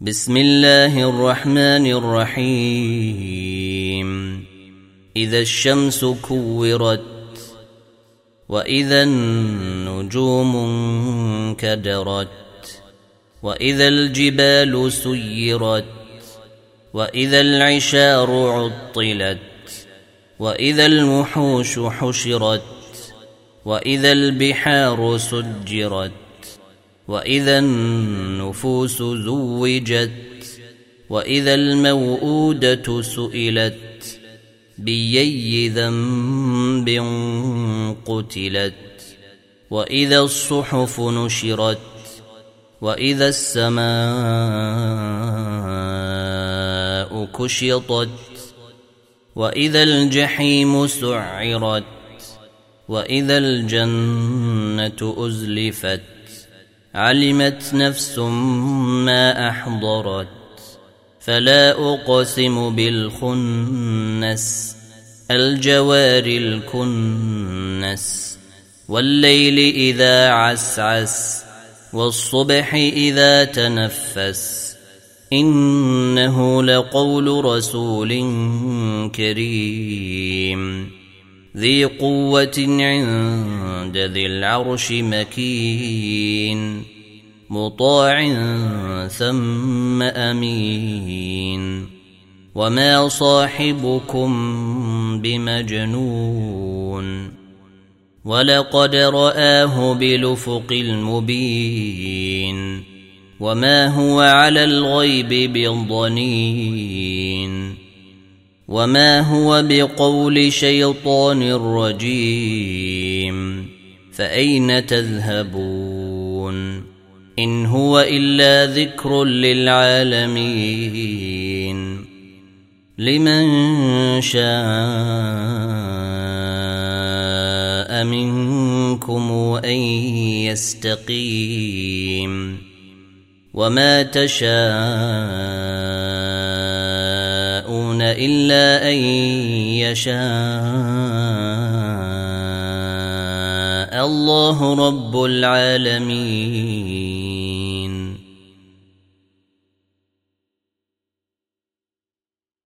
بسم الله الرحمن الرحيم إذا الشمس كورت وإذا النجوم انكدرت وإذا الجبال سيرت وإذا العشار عطلت وإذا الوحوش حشرت وإذا البحار سجرت وإذا النفوس زوجت وإذا الموءودة سئلت بأي ذنب قتلت وإذا الصحف نشرت وإذا السماء كشطت وإذا الجحيم سعرت وإذا الجنة أزلفت علمت نفس ما أحضرت فلا أقسم بالخنس الجوار الكنس والليل إذا عسعس والصبح إذا تنفس إنه لقول رسول كريم ذي قوة عند ذي العرش مكين مطاع ثم أمين وما صاحبكم بمجنون ولقد رآه بالأفق المبين وما هو على الغيب بضنين وما هو بقول شيطان رجيم فأين تذهبون إن هو إلا ذكر للعالمين لمن شاء منكم أن يستقيم وما تشاءون إلا أن يشاء الله رب العالمين.